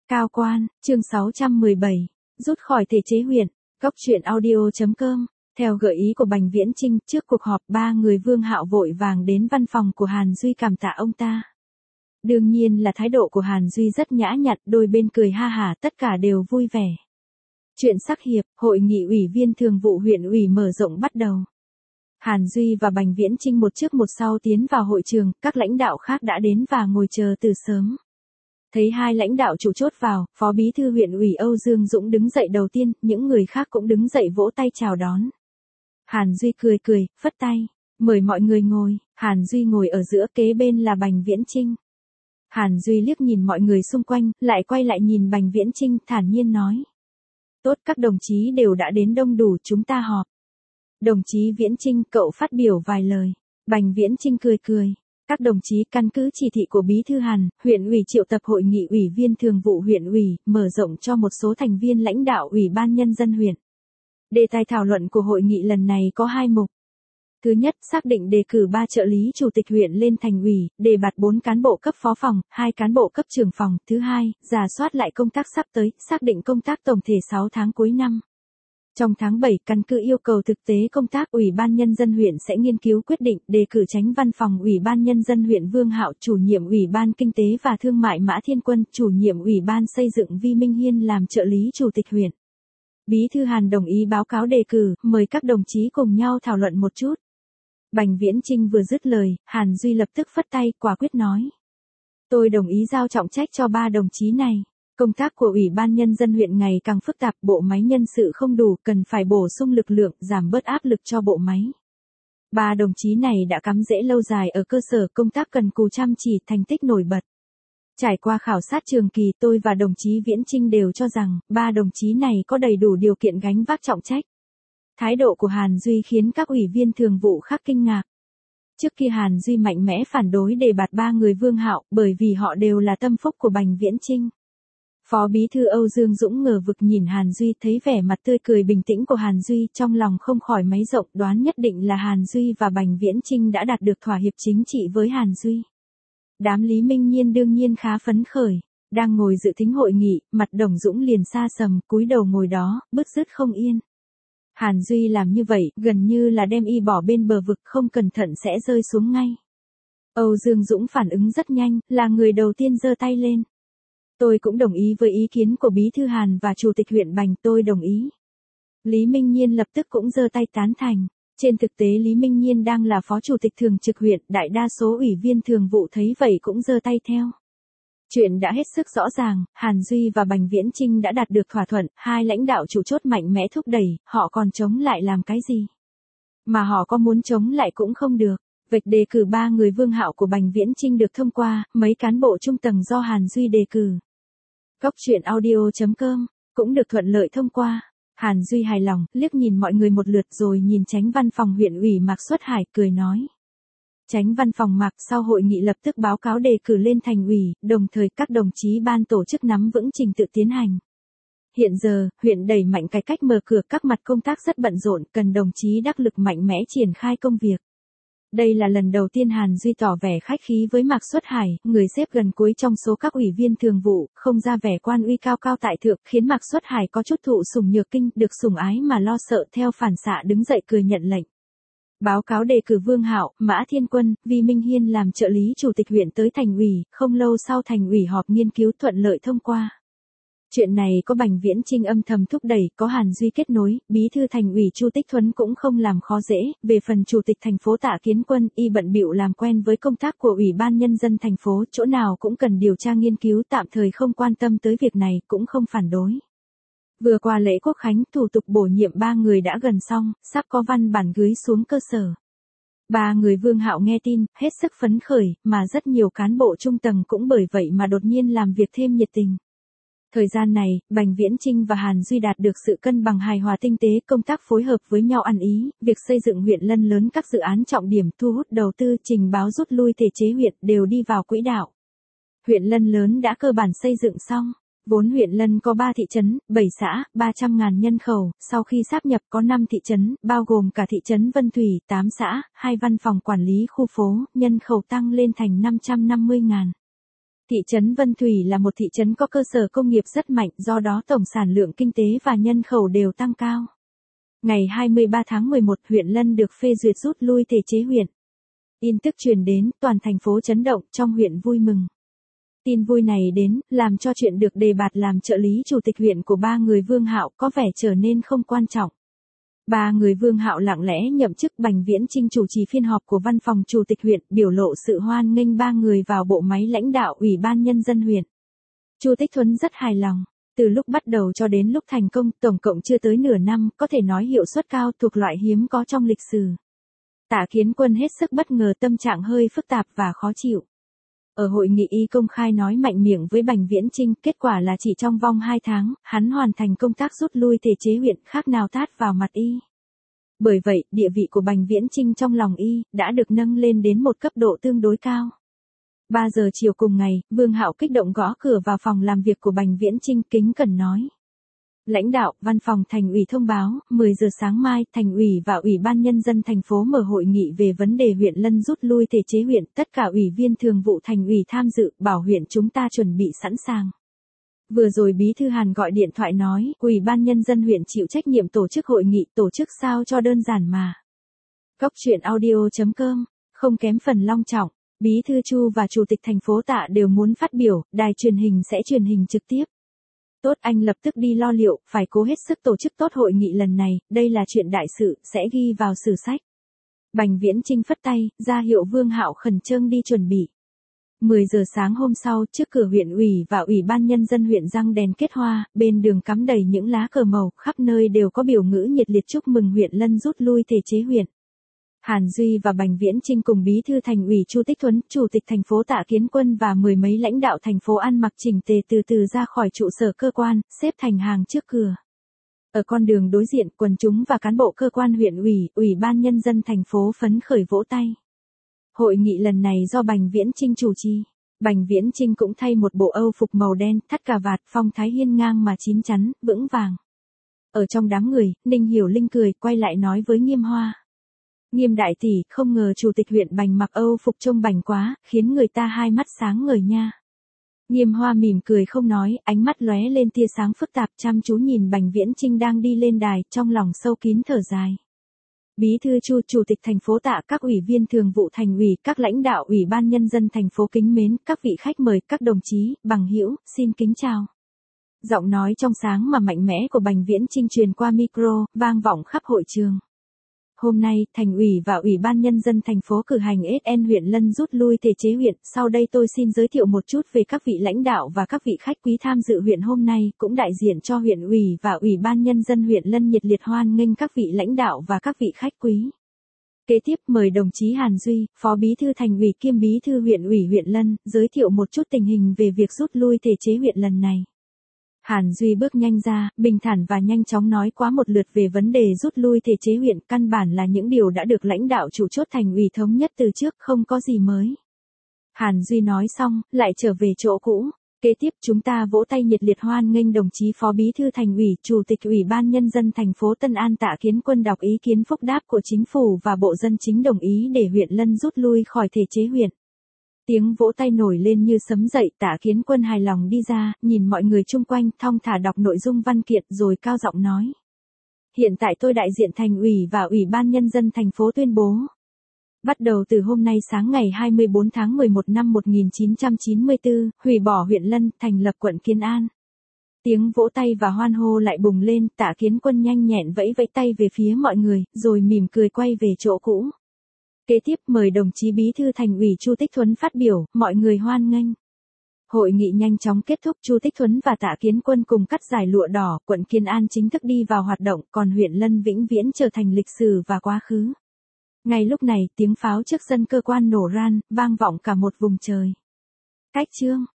Cao quan, chương 617, rút khỏi thể chế huyện, góc truyện audio.com. Theo gợi ý của Bành Viễn Chinh, trước cuộc họp ba người Vương Hạo vội vàng đến văn phòng của Hàn Duy cảm tạ ông ta. Đương nhiên là thái độ của Hàn Duy rất nhã nhặn, đôi bên cười ha hả, tất cả đều vui vẻ. Chuyện sắc hiệp, hội nghị ủy viên thường vụ huyện ủy mở rộng bắt đầu. Hàn Duy và Bành Viễn Chinh một trước một sau tiến vào hội trường, các lãnh đạo khác đã đến và ngồi chờ từ sớm. Thấy hai lãnh đạo chủ chốt vào, Phó Bí thư huyện ủy Âu Dương Dũng đứng dậy đầu tiên, những người khác cũng đứng dậy vỗ tay chào đón. Hàn Duy cười cười, phất tay, mời mọi người ngồi. Hàn Duy ngồi ở giữa, kế bên là Bành Viễn Chinh. Hàn Duy liếc nhìn mọi người xung quanh, lại quay lại nhìn Bành Viễn Chinh, thản nhiên nói. Tốt, các đồng chí đều đã đến đông đủ, chúng ta họp. Đồng chí Viễn Chinh, cậu phát biểu vài lời. Bành Viễn Chinh cười cười. Các đồng chí, căn cứ chỉ thị của Bí thư Hàn, huyện ủy triệu tập hội nghị ủy viên thường vụ huyện ủy, mở rộng cho một số thành viên lãnh đạo Ủy ban Nhân dân huyện. Đề tài thảo luận của hội nghị lần này có 2 mục. Thứ nhất, xác định đề cử 3 trợ lý chủ tịch huyện lên thành ủy, đề bạt 4 cán bộ cấp phó phòng, 2 cán bộ cấp trưởng phòng. Thứ hai, rà soát lại công tác sắp tới, xác định công tác tổng thể 6 tháng cuối năm. Trong tháng 7, căn cứ yêu cầu thực tế công tác, Ủy ban Nhân dân huyện sẽ nghiên cứu quyết định đề cử Chánh văn phòng Ủy ban Nhân dân huyện Vương Hạo, chủ nhiệm Ủy ban Kinh tế và Thương mại Mã Thiên Quân, chủ nhiệm Ủy ban Xây dựng Vi Minh Hiên làm trợ lý chủ tịch huyện. Bí thư Hàn đồng ý báo cáo đề cử, mời các đồng chí cùng nhau thảo luận một chút. Bành Viễn Chinh vừa dứt lời, Hàn Duy lập tức phất tay, quả quyết nói. Tôi đồng ý giao trọng trách cho 3 đồng chí này. Công tác của Ủy ban Nhân dân huyện ngày càng phức tạp, bộ máy nhân sự không đủ, cần phải bổ sung lực lượng, giảm bớt áp lực cho bộ máy. 3 đồng chí này đã cắm rễ lâu dài ở cơ sở, công tác cần cù chăm chỉ, thành tích nổi bật. Trải qua khảo sát trường kỳ, tôi và đồng chí Viễn Chinh đều cho rằng, 3 đồng chí này có đầy đủ điều kiện gánh vác trọng trách. Thái độ của Hàn Duy khiến các ủy viên thường vụ khác kinh ngạc. Trước kia Hàn Duy mạnh mẽ phản đối đề bạt 3 người Vương Hạo, bởi vì họ đều là tâm phúc của Bành Viễn Chinh. Phó Bí thư Âu Dương Dũng ngờ vực nhìn Hàn Duy, thấy vẻ mặt tươi cười bình tĩnh của Hàn Duy, trong lòng không khỏi máy rộng, đoán nhất định là Hàn Duy và Bành Viễn Chinh đã đạt được thỏa hiệp chính trị với Hàn Duy. Đám Lý Minh Nhiên đương nhiên khá phấn khởi, đang ngồi dự thính hội nghị, mặt Đồng Dũng liền xa sầm, cúi đầu ngồi đó, bứt rứt không yên. Hàn Duy làm như vậy, gần như là đem y bỏ bên bờ vực, không cẩn thận sẽ rơi xuống ngay. Âu Dương Dũng phản ứng rất nhanh, là người đầu tiên giơ tay lên. Tôi cũng đồng ý với ý kiến của Bí thư Hàn và Chủ tịch huyện Bành, tôi đồng ý. Lý Minh Nhiên lập tức cũng giơ tay tán thành. Trên thực tế Lý Minh Nhiên đang là phó chủ tịch thường trực huyện, đại đa số ủy viên thường vụ thấy vậy cũng giơ tay theo. Chuyện đã hết sức rõ ràng, Hàn Duy và Bành Viễn Chinh đã đạt được thỏa thuận, hai lãnh đạo chủ chốt mạnh mẽ thúc đẩy, họ còn chống lại làm cái gì? Mà họ có muốn chống lại cũng không được. Việc đề cử 3 người Vương Hạo của Bành Viễn Chinh được thông qua, mấy cán bộ trung tầng do Hàn Duy đề cử. Góc truyện audio.com cũng được thuận lợi thông qua. Hàn Duy hài lòng, liếc nhìn mọi người một lượt rồi nhìn Chánh văn phòng huyện ủy Mạc Xuất Hải, cười nói. Chánh văn phòng Mạc sau hội nghị lập tức báo cáo đề cử lên thành ủy, đồng thời các đồng chí ban tổ chức nắm vững trình tự tiến hành. Hiện giờ, huyện đẩy mạnh cải cách mở cửa, các mặt công tác rất bận rộn, cần đồng chí đắc lực mạnh mẽ triển khai công việc. Đây là lần đầu tiên Hàn Duy tỏ vẻ khách khí với Mạc Xuất Hải, người xếp gần cuối trong số các ủy viên thường vụ, không ra vẻ quan uy cao cao tại thượng, khiến Mạc Xuất Hải có chút thụ sủng nhược kinh, được sủng ái mà lo sợ, theo phản xạ đứng dậy cười nhận lệnh. Báo cáo đề cử Vương Hạo, Mã Thiên Quân, Vi Minh Hiên làm trợ lý chủ tịch huyện tới thành ủy, không lâu sau thành ủy họp nghiên cứu thuận lợi thông qua. Chuyện này có Bành Viễn Chinh âm thầm thúc đẩy, có Hàn Duy kết nối, Bí thư thành ủy Chu Tích Thuấn cũng không làm khó dễ, về phần chủ tịch thành phố Tạ Kiến Quân, y bận bịu làm quen với công tác của Ủy ban Nhân dân thành phố, chỗ nào cũng cần điều tra nghiên cứu, tạm thời không quan tâm tới việc này, cũng không phản đối. Vừa qua lễ Quốc khánh, thủ tục bổ nhiệm 3 người đã gần xong, sắp có văn bản gửi xuống cơ sở. 3 người Vương Hạo nghe tin, hết sức phấn khởi, mà rất nhiều cán bộ trung tầng cũng bởi vậy mà đột nhiên làm việc thêm nhiệt tình. Thời gian này, Bành Viễn Chinh và Hàn Duy đạt được sự cân bằng hài hòa tinh tế, công tác phối hợp với nhau ăn ý, việc xây dựng huyện Lân lớn, các dự án trọng điểm, thu hút đầu tư, trình báo rút lui thể chế huyện đều đi vào quỹ đạo. Huyện Lân lớn đã cơ bản xây dựng xong. Vốn huyện Lân có 3 thị trấn, 7 xã, 300.000 nhân khẩu, sau khi sáp nhập có 5 thị trấn, bao gồm cả thị trấn Vân Thủy, 8 xã, 2 văn phòng quản lý khu phố, nhân khẩu tăng lên thành 550.000. Thị trấn Vân Thủy là một thị trấn có cơ sở công nghiệp rất mạnh, do đó tổng sản lượng kinh tế và nhân khẩu đều tăng cao. Ngày 23 tháng 11, huyện Lân được phê duyệt rút lui thể chế huyện. Tin tức truyền đến, toàn thành phố chấn động, trong huyện vui mừng. Tin vui này đến, làm cho chuyện được đề bạt làm trợ lý chủ tịch huyện của ba người Vương Hạo có vẻ trở nên không quan trọng. Ba người Vương Hạo lặng lẽ nhậm chức. Bành Viễn Chinh chủ trì phiên họp của văn phòng chủ tịch huyện, biểu lộ sự hoan nghênh ba người vào bộ máy lãnh đạo Ủy ban Nhân dân huyện. Chu Tích Thuấn rất hài lòng. Từ lúc bắt đầu cho đến lúc thành công, tổng cộng chưa tới nửa năm, có thể nói hiệu suất cao, thuộc loại hiếm có trong lịch sử. Tạ Kiến Quân hết sức bất ngờ, tâm trạng hơi phức tạp và khó chịu. Ở hội nghị y công khai nói mạnh miệng với Bành Viễn Chinh, kết quả là chỉ trong vòng 2 tháng, hắn hoàn thành công tác rút lui thể chế huyện, khác nào tát vào mặt y. Bởi vậy, địa vị của Bành Viễn Chinh trong lòng y đã được nâng lên đến một cấp độ tương đối cao. 3 giờ chiều cùng ngày, Vương Hạo kích động gõ cửa vào phòng làm việc của Bành Viễn Chinh, kính cẩn nói: Lãnh đạo, văn phòng thành ủy thông báo, 10 giờ sáng mai, thành ủy và Ủy ban Nhân dân thành phố mở hội nghị về vấn đề huyện Lân rút lui thể chế huyện, tất cả ủy viên thường vụ thành ủy tham dự, bảo huyện chúng ta chuẩn bị sẵn sàng. Vừa rồi Bí thư Hàn gọi điện thoại nói, Ủy ban Nhân dân huyện chịu trách nhiệm tổ chức hội nghị, tổ chức sao cho đơn giản mà. Góc truyện audio.com, không kém phần long trọng, Bí thư Chu và Chủ tịch thành phố Tạ đều muốn phát biểu, đài truyền hình sẽ truyền hình trực tiếp. Tốt, anh lập tức đi lo liệu, phải cố hết sức tổ chức tốt hội nghị lần này, đây là chuyện đại sự, sẽ ghi vào sử sách. Bành Viễn Chinh phất tay, ra hiệu Vương Hạo khẩn trương đi chuẩn bị. 10 giờ sáng hôm sau, trước cửa huyện ủy và Ủy ban Nhân dân huyện răng đèn kết hoa, bên đường cắm đầy những lá cờ màu, khắp nơi đều có biểu ngữ nhiệt liệt chúc mừng huyện Lân rút lui thể chế huyện. Hàn Duy và Bành Viễn Chinh cùng Bí thư thành ủy Chu Tích Thuấn, Chủ tịch thành phố Tạ Kiến Quân và mười mấy lãnh đạo thành phố ăn mặc chỉnh tề từ từ ra khỏi trụ sở cơ quan, xếp thành hàng trước cửa. Ở con đường đối diện, quần chúng và cán bộ cơ quan huyện ủy, Ủy ban Nhân dân thành phố phấn khởi vỗ tay. Hội nghị lần này do Bành Viễn Chinh chủ trì. Bành Viễn Chinh cũng thay một bộ âu phục màu đen, thắt cà vạt, phong thái hiên ngang mà chín chắn, vững vàng. Ở trong đám người, Ninh Hiểu Linh cười, quay lại nói với Nghiêm Hoa: Nghiêm đại tỷ, không ngờ chủ tịch huyện Bành mặc âu phục trông bành quá, khiến người ta hai mắt sáng ngời nha. Nghiêm Hoa mỉm cười không nói, ánh mắt lóe lên tia sáng phức tạp, chăm chú nhìn Bành Viễn Chinh đang đi lên đài, trong lòng sâu kín thở dài. Bí thư Chu, Chủ tịch thành phố Tạ, các ủy viên thường vụ thành ủy, các lãnh đạo Ủy ban Nhân dân thành phố kính mến, các vị khách mời, các đồng chí, bằng hữu, xin kính chào. Giọng nói trong sáng mà mạnh mẽ của Bành Viễn Chinh truyền qua micro, vang vọng khắp hội trường. Hôm nay, thành ủy và Ủy ban Nhân dân thành phố cử hành SN huyện Lân rút lui thể chế huyện, sau đây tôi xin giới thiệu một chút về các vị lãnh đạo và các vị khách quý tham dự huyện hôm nay, cũng đại diện cho huyện ủy và Ủy ban Nhân dân huyện Lân nhiệt liệt hoan nghênh các vị lãnh đạo và các vị khách quý. Kế tiếp mời đồng chí Hàn Duy, Phó Bí thư thành ủy kiêm Bí thư huyện ủy huyện Lân, giới thiệu một chút tình hình về việc rút lui thể chế huyện lần này. Hàn Duy bước nhanh ra, bình thản và nhanh chóng nói qua một lượt về vấn đề rút lui thể chế huyện, căn bản là những điều đã được lãnh đạo chủ chốt thành ủy thống nhất từ trước, không có gì mới. Hàn Duy nói xong, lại trở về chỗ cũ. Kế tiếp chúng ta vỗ tay nhiệt liệt hoan nghênh đồng chí Phó Bí thư thành ủy, Chủ tịch Ủy ban Nhân dân thành phố Tân An Tạ Kiến Quân đọc ý kiến phúc đáp của chính phủ và Bộ Dân Chính đồng ý để huyện Lân rút lui khỏi thể chế huyện. Tiếng vỗ tay nổi lên như sấm dậy, Tạ Kiến Quân hài lòng đi ra, nhìn mọi người chung quanh, thong thả đọc nội dung văn kiện rồi cao giọng nói. Hiện tại tôi đại diện thành ủy và Ủy ban Nhân dân thành phố tuyên bố. Bắt đầu từ hôm nay sáng ngày 24 tháng 11 năm 1994, hủy bỏ huyện Lân, thành lập quận Kiến An. Tiếng vỗ tay và hoan hô lại bùng lên, Tạ Kiến Quân nhanh nhẹn vẫy vẫy tay về phía mọi người, rồi mỉm cười quay về chỗ cũ. Kế tiếp mời đồng chí Bí thư thành ủy Chu Tích Thuấn phát biểu, mọi người hoan nghênh. Hội nghị nhanh chóng kết thúc, Chu Tích Thuấn và Tạ Kiến Quân cùng cắt giải lụa đỏ, quận Kiến An chính thức đi vào hoạt động, còn huyện Lân vĩnh viễn trở thành lịch sử và quá khứ. Ngay lúc này, tiếng pháo trước sân cơ quan nổ ran, vang vọng cả một vùng trời. Cách chương